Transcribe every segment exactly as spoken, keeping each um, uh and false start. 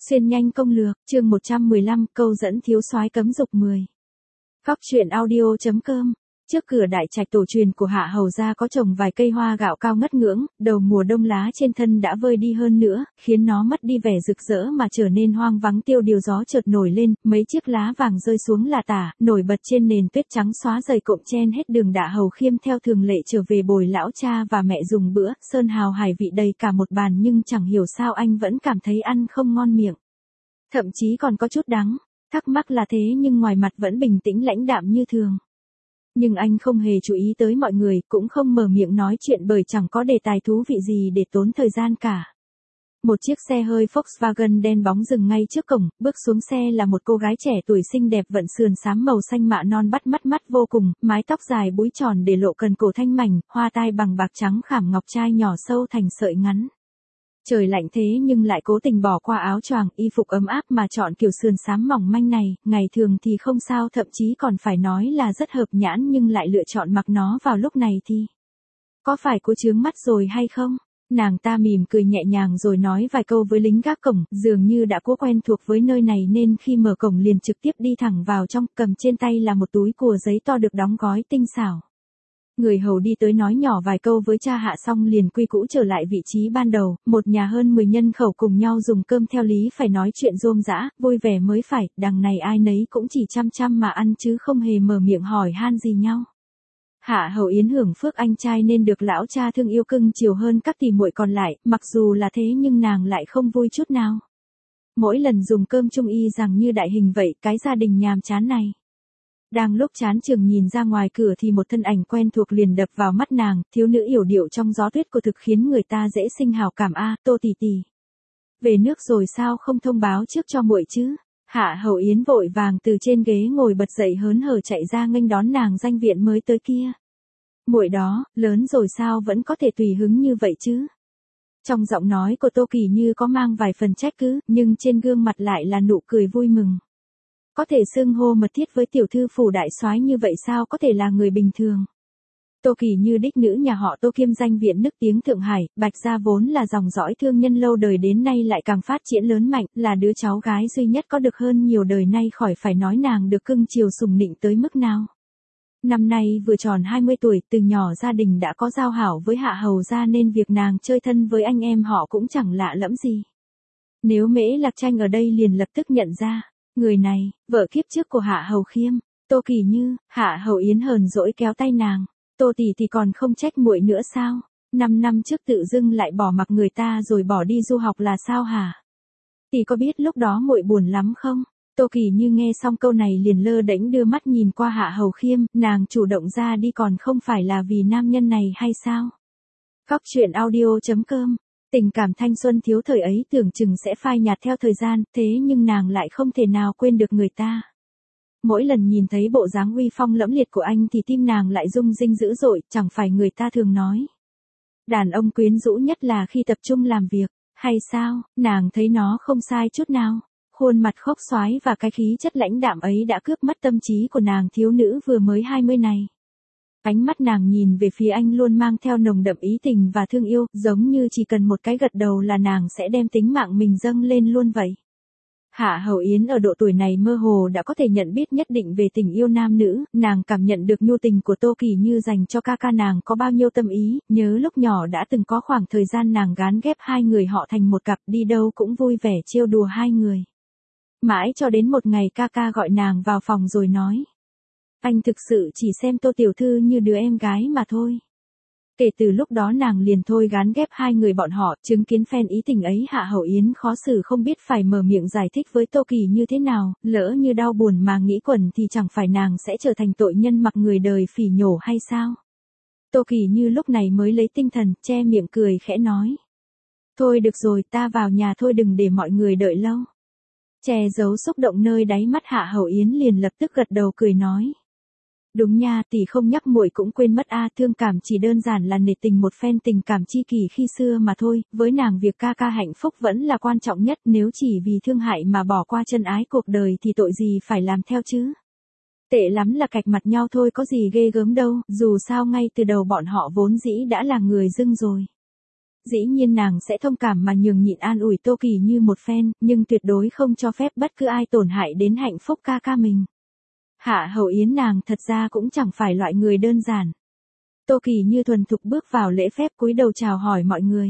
Xuyên nhanh công lược, chương một trăm mười lăm, câu dẫn thiếu soái cấm dục mười. Góc truyện audio chấm com. Trước cửa đại trạch tổ truyền của Hạ Hầu gia có trồng vài cây hoa gạo cao ngất ngưỡng, đầu mùa đông lá trên thân đã vơi đi hơn nữa, khiến nó mất đi vẻ rực rỡ mà trở nên hoang vắng tiêu điều. Gió chợt nổi lên, mấy chiếc lá vàng rơi xuống là tả, nổi bật trên nền tuyết trắng xóa dày cộm chen hết đường. Đạ Hầu Khiêm theo thường lệ trở về bồi lão cha và mẹ dùng bữa, sơn hào hải vị đầy cả một bàn, nhưng chẳng hiểu sao anh vẫn cảm thấy ăn không ngon miệng. Thậm chí còn có chút đắng, thắc mắc là thế nhưng ngoài mặt vẫn bình tĩnh lãnh đạm như thường. Nhưng anh không hề chú ý tới mọi người, cũng không mở miệng nói chuyện bởi chẳng có đề tài thú vị gì để tốn thời gian cả. Một chiếc xe hơi Volkswagen đen bóng dừng ngay trước cổng, bước xuống xe là một cô gái trẻ tuổi xinh đẹp vận sườn xám màu xanh mạ non bắt mắt mắt vô cùng, mái tóc dài búi tròn để lộ cần cổ thanh mảnh, hoa tai bằng bạc trắng khảm ngọc trai nhỏ sâu thành sợi ngắn. Trời lạnh thế nhưng lại cố tình bỏ qua áo choàng, y phục ấm áp mà chọn kiểu sườn xám mỏng manh này, ngày thường thì không sao, thậm chí còn phải nói là rất hợp nhãn, nhưng lại lựa chọn mặc nó vào lúc này thì có phải cô chướng mắt rồi hay không? Nàng ta mỉm cười nhẹ nhàng rồi nói vài câu với lính gác cổng, dường như đã cố quen thuộc với nơi này nên khi mở cổng liền trực tiếp đi thẳng vào trong, cầm trên tay là một túi cùa giấy to được đóng gói tinh xảo. Người hầu đi tới nói nhỏ vài câu với cha Hạ xong liền quy cũ trở lại vị trí ban đầu, một nhà hơn mười nhân khẩu cùng nhau dùng cơm theo lý phải nói chuyện rôm rã, vui vẻ mới phải, đằng này ai nấy cũng chỉ chăm chăm mà ăn chứ không hề mở miệng hỏi han gì nhau. Hạ Hầu Yến hưởng phước anh trai nên được lão cha thương yêu cưng chiều hơn các tỷ muội còn lại, mặc dù là thế nhưng nàng lại không vui chút nào. Mỗi lần dùng cơm chung y rằng như đại hình vậy, cái gia đình nhàm chán này. Đang lúc chán chường nhìn ra ngoài cửa thì một thân ảnh quen thuộc liền đập vào mắt nàng, thiếu nữ yểu điệu trong gió tuyết của thực khiến người ta dễ sinh hảo cảm. A, Tô tỷ tỷ. Về nước rồi sao không thông báo trước cho muội chứ? Hạ Hầu Yến vội vàng từ trên ghế ngồi bật dậy hớn hở chạy ra nghênh đón nàng danh viện mới tới kia. Muội đó, lớn rồi sao vẫn có thể tùy hứng như vậy chứ? Trong giọng nói của Tô Kỳ Như có mang vài phần trách cứ, nhưng trên gương mặt lại là nụ cười vui mừng. Có thể xưng hô mật thiết với tiểu thư phủ đại soái như vậy sao có thể là người bình thường. Tô Kỳ Như đích nữ nhà họ Tô kiêm danh viện nức tiếng Thượng Hải, Bạch gia vốn là dòng dõi thương nhân lâu đời đến nay lại càng phát triển lớn mạnh, là đứa cháu gái duy nhất có được hơn nhiều đời nay, khỏi phải nói nàng được cưng chiều sủng nịnh tới mức nào. Năm nay vừa tròn hai mươi tuổi, từ nhỏ gia đình đã có giao hảo với Hạ Hầu gia nên việc nàng chơi thân với anh em họ cũng chẳng lạ lẫm gì. Nếu Mễ Lạc Tranh ở đây liền lập tức nhận ra. Người này, vợ kiếp trước của Hạ Hầu Khiêm, Tô Kỳ Như. Hạ Hầu Yến hờn dỗi kéo tay nàng, Tô tỷ thì còn không trách muội nữa sao? Năm năm trước tự dưng lại bỏ mặc người ta rồi bỏ đi du học là sao hả? Tỷ có biết lúc đó muội buồn lắm không? Tô Kỳ Như nghe xong câu này liền lơ đễnh đưa mắt nhìn qua Hạ Hầu Khiêm, nàng chủ động ra đi còn không phải là vì nam nhân này hay sao? Góc truyện audio chấm com. Tình cảm thanh xuân thiếu thời ấy tưởng chừng sẽ phai nhạt theo thời gian, thế nhưng nàng lại không thể nào quên được người ta. Mỗi lần nhìn thấy bộ dáng uy phong lẫm liệt của anh thì tim nàng lại rung rinh dữ dội, chẳng phải người ta thường nói. Đàn ông quyến rũ nhất là khi tập trung làm việc, hay sao? Nàng thấy nó không sai chút nào. Khuôn mặt khốc xoái và cái khí chất lãnh đạm ấy đã cướp mất tâm trí của nàng thiếu nữ vừa mới hai mươi này. Ánh mắt nàng nhìn về phía anh luôn mang theo nồng đậm ý tình và thương yêu, giống như chỉ cần một cái gật đầu là nàng sẽ đem tính mạng mình dâng lên luôn vậy. Hạ Hầu Yến ở độ tuổi này mơ hồ đã có thể nhận biết nhất định về tình yêu nam nữ, nàng cảm nhận được nhu tình của Tô Kỳ Như dành cho ca ca nàng có bao nhiêu tâm ý, nhớ lúc nhỏ đã từng có khoảng thời gian nàng gán ghép hai người họ thành một cặp, đi đâu cũng vui vẻ trêu đùa hai người. Mãi cho đến một ngày ca ca gọi nàng vào phòng rồi nói. Anh thực sự chỉ xem Tô tiểu thư như đứa em gái mà thôi. Kể từ lúc đó nàng liền thôi gán ghép hai người bọn họ, chứng kiến phen ý tình ấy Hạ Hầu Yến khó xử không biết phải mở miệng giải thích với Tô Kỳ như thế nào, lỡ như đau buồn mà nghĩ quẩn thì chẳng phải nàng sẽ trở thành tội nhân mặc người đời phỉ nhổ hay sao? Tô Kỳ như lúc này mới lấy tinh thần, che miệng cười khẽ nói. Thôi được rồi, ta vào nhà thôi, đừng để mọi người đợi lâu. Che giấu xúc động nơi đáy mắt Hạ Hầu Yến liền lập tức gật đầu cười nói. Đúng nha, tỷ không nhắc muội cũng quên mất a, thương cảm chỉ đơn giản là nể tình một phen tình cảm chi kỷ khi xưa mà thôi, với nàng việc ca ca hạnh phúc vẫn là quan trọng nhất, nếu chỉ vì thương hại mà bỏ qua chân ái cuộc đời thì tội gì phải làm theo chứ. Tệ lắm là cạch mặt nhau thôi, có gì ghê gớm đâu, dù sao ngay từ đầu bọn họ vốn dĩ đã là người dưng rồi. Dĩ nhiên nàng sẽ thông cảm mà nhường nhịn an ủi Tô Kỳ Như một phen, nhưng tuyệt đối không cho phép bất cứ ai tổn hại đến hạnh phúc ca ca mình. Hạ Hầu Yến nàng thật ra cũng chẳng phải loại người đơn giản. Tô Kỳ Như thuần thục bước vào lễ phép cúi đầu chào hỏi mọi người.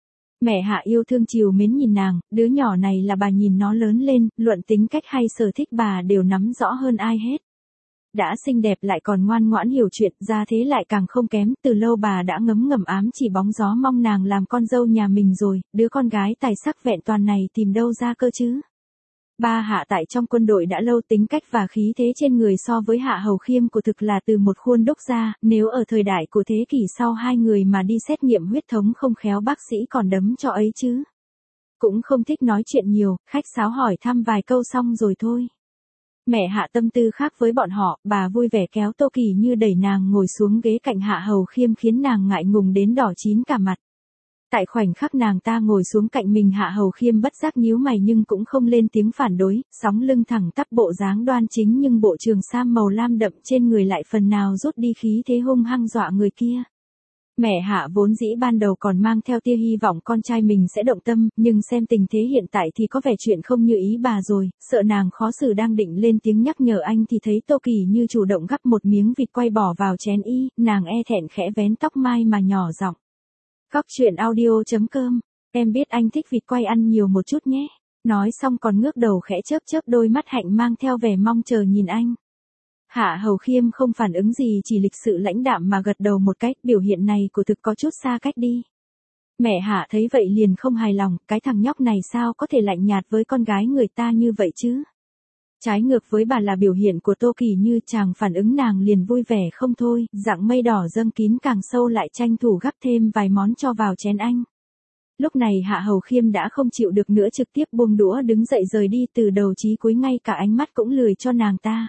Mẹ Hạ yêu thương chiều mến nhìn nàng, đứa nhỏ này là bà nhìn nó lớn lên, luận tính cách hay sở thích bà đều nắm rõ hơn ai hết. Đã xinh đẹp lại còn ngoan ngoãn hiểu chuyện, ra thế lại càng không kém, từ lâu bà đã ngấm ngầm ám chỉ bóng gió mong nàng làm con dâu nhà mình rồi, đứa con gái tài sắc vẹn toàn này tìm đâu ra cơ chứ. Ba Hạ tại trong quân đội đã lâu, tính cách và khí thế trên người so với Hạ Hầu Khiêm của thực là từ một khuôn đúc ra, nếu ở thời đại của thế kỷ sau hai người mà đi xét nghiệm huyết thống không khéo bác sĩ còn đấm cho ấy chứ. Cũng không thích nói chuyện nhiều, khách sáo hỏi thăm vài câu xong rồi thôi. Mẹ Hạ tâm tư khác với bọn họ, bà vui vẻ kéo Tô Kỳ Như đẩy nàng ngồi xuống ghế cạnh Hạ Hầu Khiêm khiến nàng ngại ngùng đến đỏ chín cả mặt. Tại khoảnh khắc nàng ta ngồi xuống cạnh mình, Hạ Hầu Khiêm bất giác nhíu mày nhưng cũng không lên tiếng phản đối, sóng lưng thẳng tắp, bộ dáng đoan chính nhưng bộ trường sam màu lam đậm trên người lại phần nào rút đi khí thế hung hăng dọa người kia. Mẹ Hạ vốn dĩ ban đầu còn mang theo tia hy vọng con trai mình sẽ động tâm, nhưng xem tình thế hiện tại thì có vẻ chuyện không như ý bà rồi, sợ nàng khó xử đang định lên tiếng nhắc nhở anh thì thấy Tô Kỳ Như chủ động gắp một miếng vịt quay bỏ vào chén y, nàng e thẹn khẽ vén tóc mai mà nhỏ giọng. Góc chuyện audio chấm com, em biết anh thích vịt quay, ăn nhiều một chút nhé. Nói xong còn ngước đầu khẽ chớp chớp đôi mắt hạnh mang theo vẻ mong chờ nhìn anh. Hạ Hầu Khiêm không phản ứng gì, chỉ lịch sự lãnh đạm mà gật đầu một cách, biểu hiện này của thực có chút xa cách đi. Mẹ Hạ thấy vậy liền không hài lòng, cái thằng nhóc này sao có thể lạnh nhạt với con gái người ta như vậy chứ. Trái ngược với bà là biểu hiện của Tô Kỳ Như, chàng phản ứng nàng liền vui vẻ không thôi, dạng mây đỏ dâng kín càng sâu lại tranh thủ gắp thêm vài món cho vào chén anh. Lúc này Hạ Hầu Khiêm đã không chịu được nữa, trực tiếp buông đũa đứng dậy rời đi, từ đầu chí cuối ngay cả ánh mắt cũng lười cho nàng ta.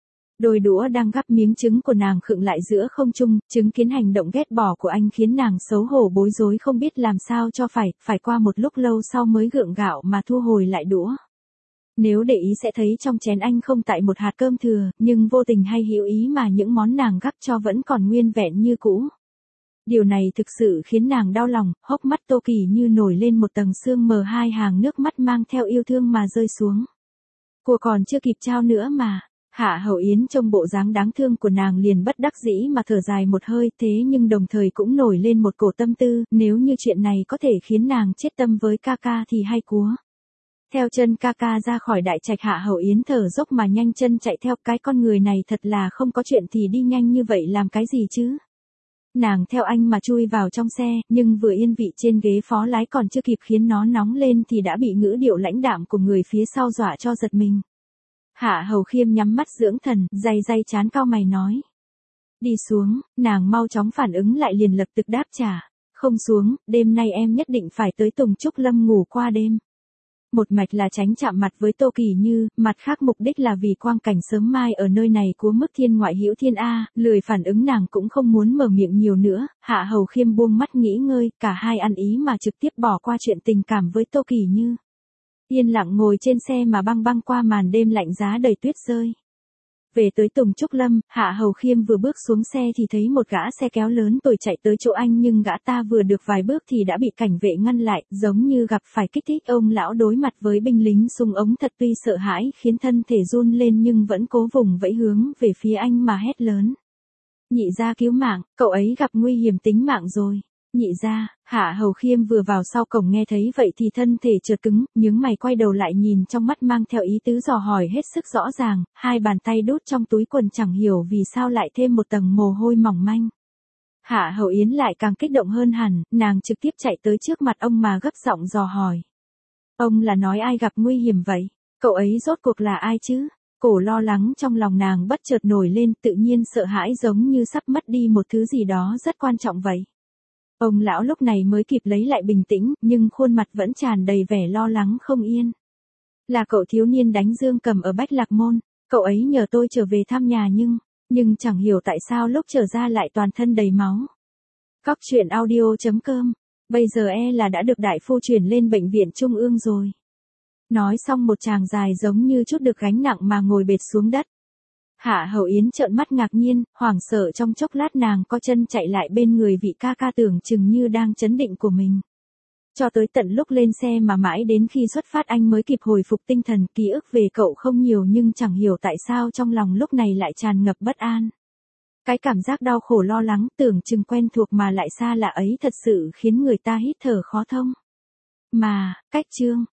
Đôi đũa đang gắp miếng trứng của nàng khựng lại giữa không trung, chứng kiến hành động ghét bỏ của anh khiến nàng xấu hổ bối rối không biết làm sao cho phải, phải qua một lúc lâu sau mới gượng gạo mà thu hồi lại đũa. Nếu để ý sẽ thấy trong chén anh không tại một hạt cơm thừa, nhưng vô tình hay hữu ý mà những món nàng gắp cho vẫn còn nguyên vẹn như cũ. Điều này thực sự khiến nàng đau lòng, hốc mắt Tô Kỳ Như nổi lên một tầng sương mờ, hai hàng nước mắt mang theo yêu thương mà rơi xuống. Cô còn chưa kịp trao nữa mà. Hạ Hầu Yến trông bộ dáng đáng thương của nàng liền bất đắc dĩ mà thở dài một hơi, thế nhưng đồng thời cũng nổi lên một cổ tâm tư, nếu như chuyện này có thể khiến nàng chết tâm với ca ca thì hay quá. Theo chân ca ca ra khỏi đại trạch, Hạ Hầu Yến thở dốc mà nhanh chân chạy theo, cái con người này thật là không có chuyện thì đi nhanh như vậy làm cái gì chứ. Nàng theo anh mà chui vào trong xe, nhưng vừa yên vị trên ghế phó lái còn chưa kịp khiến nó nóng lên thì đã bị ngữ điệu lãnh đạm của người phía sau dọa cho giật mình. Hạ Hầu Khiêm nhắm mắt dưỡng thần, day day chán cau mày nói. Đi xuống, nàng mau chóng phản ứng lại liền lập tức đáp trả. Không xuống, đêm nay em nhất định phải tới Tùng Trúc Lâm ngủ qua đêm. Một mạch là tránh chạm mặt với Tô Kỳ Như, mặt khác mục đích là vì quang cảnh sớm mai ở nơi này của mức thiên ngoại hữu thiên A, lười phản ứng nàng cũng không muốn mở miệng nhiều nữa. Hạ Hầu Khiêm buông mắt nghỉ ngơi, cả hai ăn ý mà trực tiếp bỏ qua chuyện tình cảm với Tô Kỳ Như. Yên lặng ngồi trên xe mà băng băng qua màn đêm lạnh giá đầy tuyết rơi. Về tới Tùng Trúc Lâm, Hạ Hầu Khiêm vừa bước xuống xe thì thấy một gã xe kéo lớn tuổi chạy tới chỗ anh, nhưng gã ta vừa được vài bước thì đã bị cảnh vệ ngăn lại, giống như gặp phải kích thích. Ông lão đối mặt với binh lính súng ống thật tuy sợ hãi khiến thân thể run lên nhưng vẫn cố vùng vẫy hướng về phía anh mà hét lớn. Nhị gia cứu mạng, cậu ấy gặp nguy hiểm tính mạng rồi. Nhị gia. Hạ Hầu Khiêm vừa vào sau cổng nghe thấy vậy thì thân thể chợt cứng, nhướng mày quay đầu lại nhìn, trong mắt mang theo ý tứ dò hỏi hết sức rõ ràng, hai bàn tay đút trong túi quần chẳng hiểu vì sao lại thêm một tầng mồ hôi mỏng manh. Hạ Hầu Yến lại càng kích động hơn hẳn, nàng trực tiếp chạy tới trước mặt ông mà gấp giọng dò hỏi. Ông là nói ai gặp nguy hiểm vậy? Cậu ấy rốt cuộc là ai chứ? Cổ lo lắng trong lòng nàng bất chợt nổi lên, tự nhiên sợ hãi giống như sắp mất đi một thứ gì đó rất quan trọng vậy. Ông lão lúc này mới kịp lấy lại bình tĩnh, nhưng khuôn mặt vẫn tràn đầy vẻ lo lắng không yên. Là cậu thiếu niên đánh Dương Cầm ở Bách Lạc Môn, cậu ấy nhờ tôi trở về thăm nhà nhưng, nhưng chẳng hiểu tại sao lúc trở ra lại toàn thân đầy máu. Góc chuyện audio chấm com, bây giờ e là đã được đại phu chuyển lên bệnh viện trung ương rồi. Nói xong một tràng dài giống như chút được gánh nặng mà ngồi bệt xuống đất. Hạ Hầu Yến trợn mắt ngạc nhiên, hoảng sợ trong chốc lát nàng co chân chạy lại bên người vị ca ca tưởng chừng như đang chấn định của mình. Cho tới tận lúc lên xe mà mãi đến khi xuất phát anh mới kịp hồi phục tinh thần, ký ức về cậu không nhiều nhưng chẳng hiểu tại sao trong lòng lúc này lại tràn ngập bất an. Cái cảm giác đau khổ lo lắng tưởng chừng quen thuộc mà lại xa lạ ấy thật sự khiến người ta hít thở khó thông. Mà, cách chương